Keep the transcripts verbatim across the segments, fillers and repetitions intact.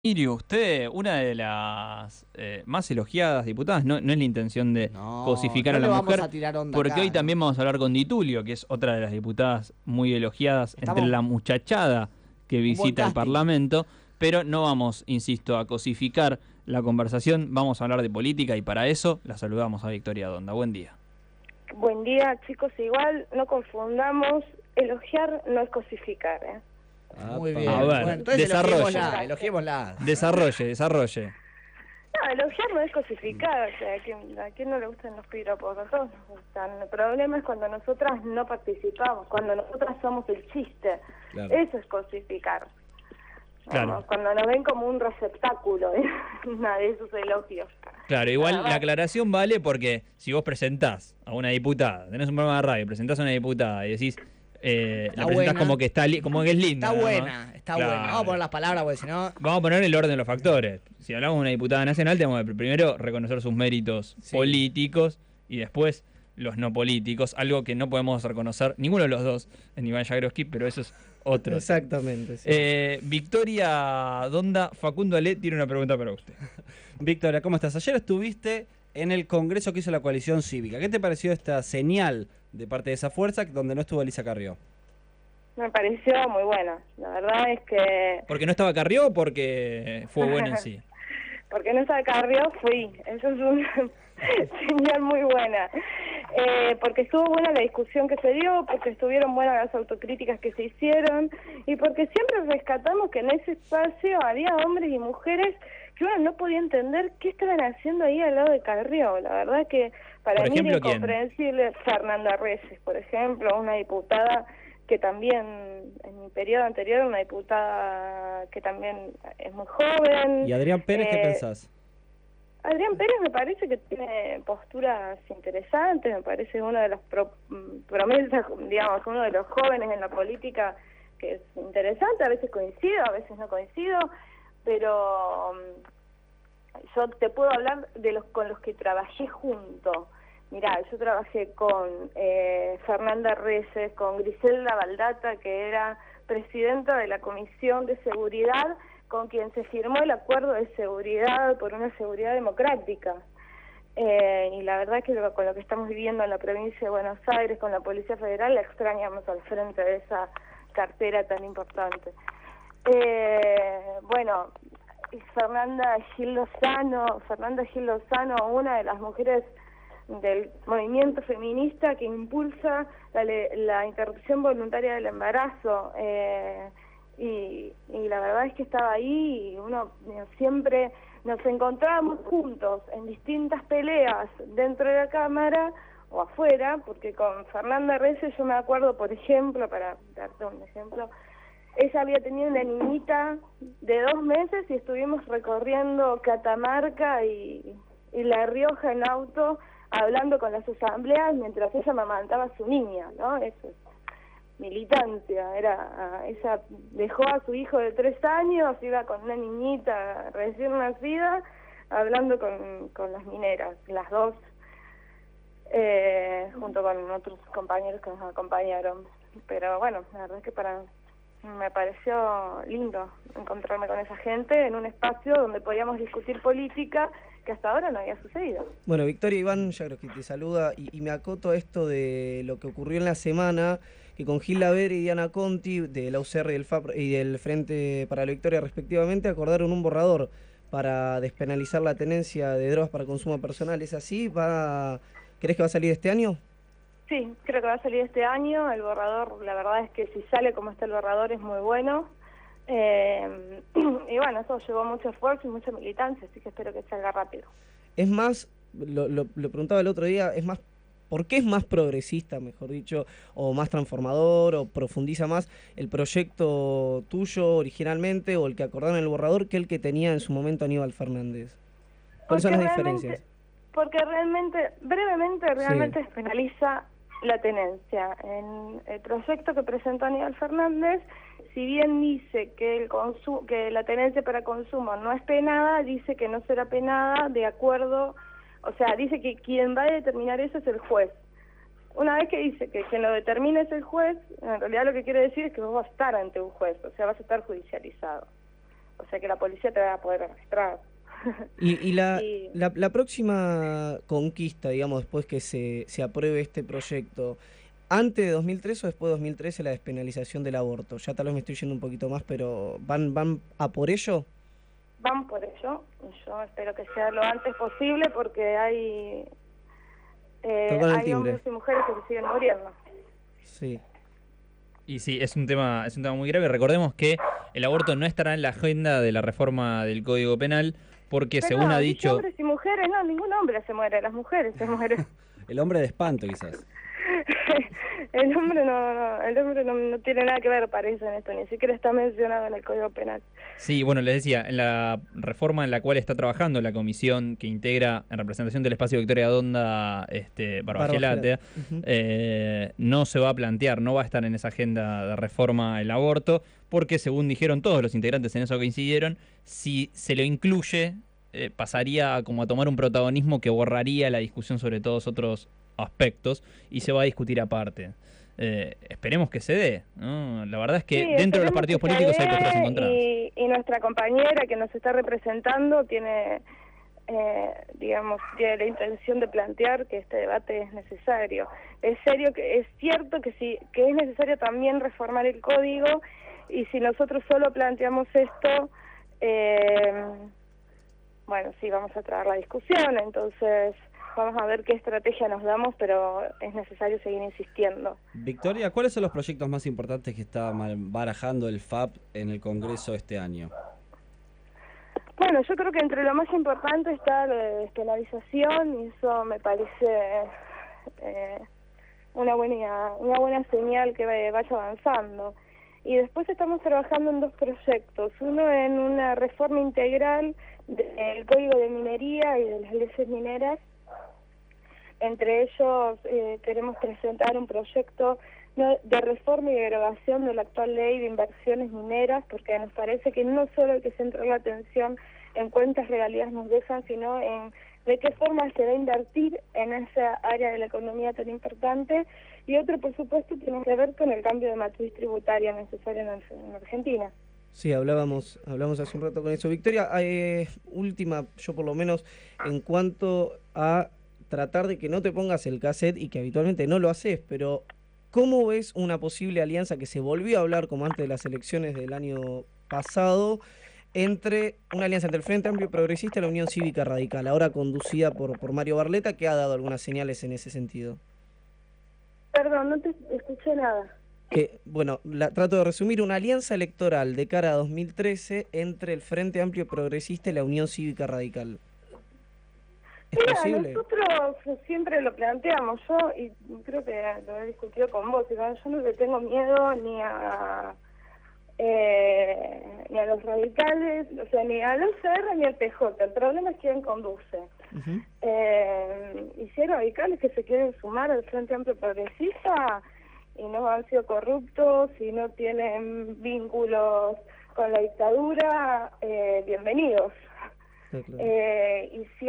Irio, usted, una de las eh, más elogiadas diputadas, no, no es la intención de No, cosificar no a le la vamos mujer, a tirar onda porque acá, hoy ¿no? también vamos a hablar con Di Tulio, que es otra de las diputadas muy elogiadas entre Estamos la muchachada que un buen visita el casting. Parlamento, pero no vamos, insisto, a cosificar la conversación, vamos a hablar de política y para eso la saludamos a Victoria Donda. Buen día. Buen día, chicos. Igual no confundamos, elogiar no es cosificar, ¿eh? Muy bien. A ver, Bueno, entonces desarrolle. elogiémosla, elogiémosla. Desarrolle, desarrolle. No, elogiar no es cosificar, o sea, que a quién no le gustan los piropos, a todos nos gustan. El problema es cuando nosotras no participamos, cuando nosotras somos el chiste. Claro. Eso es cosificar. Claro. Vamos, cuando nos ven como un receptáculo de, de esos elogios. Claro, igual Nada la más. aclaración vale porque si vos presentás a una diputada, tenés un programa de radio, presentás a una diputada y decís, eh, Está la presentás buena. como que está li- como que es linda. Está ¿no? buena, está Claro. buena. Vamos a poner las palabras porque si no... Vamos a poner el orden de los factores. Si hablamos de una diputada nacional, tenemos que primero reconocer sus méritos Sí. políticos y después los no políticos, algo que no podemos reconocer ninguno de los dos en Iván Jagroski, pero eso es otro. Exactamente. Sí. Eh, Victoria Donda, Facundo Ale tiene una pregunta para usted. Victoria, ¿cómo estás? Ayer estuviste en el congreso que hizo la coalición cívica. ¿Qué te pareció esta señal de parte de esa fuerza donde no estuvo Elisa Carrió? Me pareció muy buena. La verdad es que... ¿Porque no estaba Carrió o porque fue bueno en sí? Porque no se Carrió, fui. Eso es una señal muy buena. Eh, porque estuvo buena la discusión que se dio, porque estuvieron buenas las autocríticas que se hicieron, y porque siempre rescatamos que en ese espacio había hombres y mujeres que uno no podía entender qué estaban haciendo ahí al lado de Carrió. La verdad que para Por mí ejemplo, era incomprensible. Fernanda Reyes, por ejemplo, una diputada que también en mi periodo anterior, una diputada que también es muy joven. ¿Y Adrián Pérez qué Eh, pensás? Adrián Pérez me parece que tiene posturas interesantes, me parece uno de los pro, promesas, digamos, uno de los jóvenes en la política que es interesante, a veces coincido, a veces no coincido, pero um, yo te puedo hablar de los con los que trabajé junto. Mirá, yo trabajé con eh, Fernanda Reyes, con Griselda Baldata, que era presidenta de la Comisión de Seguridad, con quien se firmó el acuerdo de seguridad por una seguridad democrática. Eh, y la verdad que lo, con lo que estamos viviendo en la provincia de Buenos Aires, con la Policía Federal, la extrañamos al frente de esa cartera tan importante. Eh, bueno, Fernanda Gil Lozano, Fernanda Gil Lozano, una de las mujeres del movimiento feminista que impulsa la, la interrupción voluntaria del embarazo, eh, y, y la verdad es que estaba ahí y uno siempre nos encontrábamos juntos en distintas peleas dentro de la Cámara o afuera, porque con Fernanda Reyes yo me acuerdo, por ejemplo, para darte un ejemplo, ella había tenido una niñita de dos meses y estuvimos recorriendo Catamarca y, y La Rioja en auto, hablando con las asambleas mientras ella amamantaba a su niña, ¿no? Eso es militancia, era, ella dejó a su hijo de tres años, iba con una niñita recién nacida, hablando con, con las mineras, las dos, eh, junto con otros compañeros que nos acompañaron. Pero bueno, la verdad es que para me pareció lindo encontrarme con esa gente en un espacio donde podíamos discutir política que hasta ahora no había sucedido. Bueno, Victoria, Iván Jagroski te saluda y, y me acoto a esto de lo que ocurrió en la semana, que con Gil Laver y Diana Conti, de la U C R y del, F A P y del Frente para la Victoria respectivamente, acordaron un borrador para despenalizar la tenencia de drogas para consumo personal. ¿Es así? ¿Va, ¿Crees que va a salir este año? Sí, creo que va a salir este año. El borrador, la verdad es que si sale como está el borrador es muy bueno. Eh, y bueno, eso llevó mucho esfuerzo y mucha militancia, así que espero que salga rápido. Es más, lo, lo, lo preguntaba el otro día, es más, ¿por qué es más progresista, mejor dicho, o más transformador, o profundiza más el proyecto tuyo originalmente, o el que acordaron en el borrador, que el que tenía en su momento Aníbal Fernández? ¿Cuáles son las diferencias? Porque realmente, brevemente, realmente Sí. despenaliza la tenencia. En el proyecto que presentó Aníbal Fernández, si bien dice que el consumo, que la tenencia para consumo no es penada, dice que no será penada de acuerdo, o sea, dice que quien va a determinar eso es el juez. Una vez que dice que quien lo determine es el juez, en realidad lo que quiere decir es que vos vas a estar ante un juez, o sea, vas a estar judicializado. o sea que la policía te va a poder arrastrar. Y, y, la, Y- la, la próxima conquista, digamos, después que se, se apruebe este proyecto, ¿antes de dos mil trece o después de dos mil trece la despenalización del aborto? Ya tal vez me estoy yendo un poquito más, pero ¿van, van a por ello? Vamos por ello, y yo espero que sea lo antes posible porque hay, eh, Tocan el hay timbre. hombres y mujeres que se siguen muriendo. Sí. Y sí, es un tema, es un tema muy grave. Recordemos que el aborto no estará en la agenda de la reforma del Código Penal porque, Pero según no, ha dice dicho... hombres y mujeres, no, ningún hombre se muere, las mujeres se mueren. El hombre de espanto, quizás. El hombre no, no, el hombre no, no tiene nada que ver, parece, en esto, ni siquiera está mencionado en el Código Penal. Sí, bueno, les decía, en la reforma en la cual está trabajando la comisión que integra en representación del espacio Victoria Donda, este, Barbagelate, Ujú. eh, no se va a plantear, no va a estar en esa agenda de reforma el aborto, porque según dijeron todos los integrantes en eso coincidieron, si se lo incluye, eh, pasaría como a tomar un protagonismo que borraría la discusión sobre todos otros aspectos y se va a discutir aparte. Eh, esperemos que se dé, ¿no? La verdad es que Sí, dentro de los esperemos partidos que se políticos hay dé, posturas encontradas. Y, y nuestra compañera que nos está representando tiene, eh, digamos, tiene la intención de plantear que este debate es necesario. Es serio, que es cierto que sí, que es necesario también reformar el código, y si nosotros solo planteamos esto, eh, bueno, sí, vamos a traer la discusión, entonces vamos a ver qué estrategia nos damos, pero es necesario seguir insistiendo. Victoria, ¿cuáles son los proyectos más importantes que está mal- barajando el F A P en el Congreso este año? Bueno, yo creo que entre lo más importante está la despenalización, y eso me parece eh, una buena una buena señal que vaya avanzando. Y después estamos trabajando en dos proyectos, uno en una reforma integral del Código de Minería y de las leyes mineras. Entre ellos eh, queremos presentar un proyecto no, de reforma y derogación de la actual ley de inversiones mineras, porque nos parece que no solo hay que centrar la atención en cuántas regalías nos dejan, sino en de qué forma se va a invertir en esa área de la economía tan importante. Y otro, por supuesto, tiene que ver con el cambio de matriz tributaria necesario en, en Argentina. Sí, hablábamos, hablamos hace un rato con eso. Victoria, eh, última, yo por lo menos, en cuanto a tratar de que no te pongas el cassette y que habitualmente no lo haces, pero ¿cómo ves una posible alianza que se volvió a hablar como antes de las elecciones del año pasado, entre una alianza entre el Frente Amplio Progresista y la Unión Cívica Radical, ahora conducida por, por Mario Barletta, que ha dado algunas señales en ese sentido? Perdón, no te escuché nada. Que, bueno, la, trato de resumir, una alianza electoral de cara a dos mil trece entre el Frente Amplio Progresista y la Unión Cívica Radical. ¿Es Mira, posible? nosotros siempre lo planteamos, yo, y creo que lo he discutido con vos, y yo no le tengo miedo ni a eh, ni a los radicales, o sea, ni a la U C R ni al P J, el problema es quién conduce. Uh-huh. Eh, y si hay radicales que se quieren sumar al Frente Amplio Progresista y no han sido corruptos y no tienen vínculos con la dictadura, eh, bienvenidos. Sí, claro. Eh, y si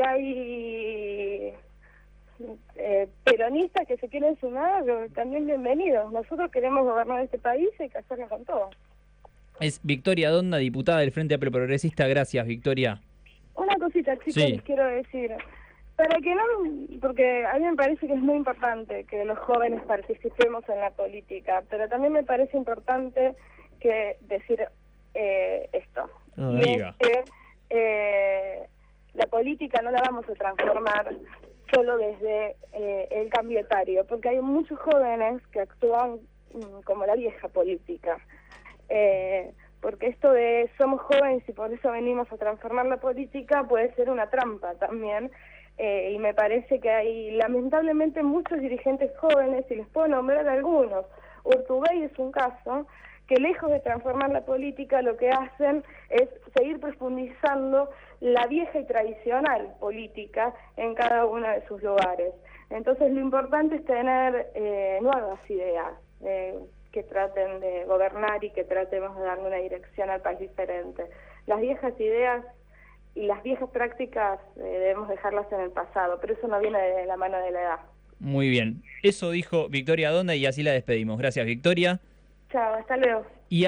hay eh, peronistas que se quieren sumar, también bienvenidos. Nosotros queremos gobernar este país y hay que hacerlo con todo. Es Victoria Donda, diputada del Frente Amplio Progresista. Gracias, Victoria. Una cosita, chicos, Sí. les quiero decir. Para que no, porque a mí me parece que es muy importante que los jóvenes participemos en la política, pero también me parece importante que decir eh, esto. A Y ver. es Diga. que eh, la política no la vamos a transformar solo desde eh, el cambio etario, porque hay muchos jóvenes que actúan mm, como la vieja política. Eh, porque esto de somos jóvenes y por eso venimos a transformar la política puede ser una trampa también. Eh, y me parece que hay lamentablemente muchos dirigentes jóvenes, y les puedo nombrar algunos. Urtubey es un caso, que lejos de transformar la política lo que hacen es seguir profundizando la vieja y tradicional política en cada uno de sus lugares. Entonces lo importante es tener eh, nuevas ideas eh, que traten de gobernar y que tratemos de darle una dirección al país diferente. Las viejas ideas y las viejas prácticas eh, debemos dejarlas en el pasado, pero eso no viene de la mano de la edad. Muy bien. Eso dijo Victoria Donda y así la despedimos. Gracias, Victoria. Chao, hasta luego.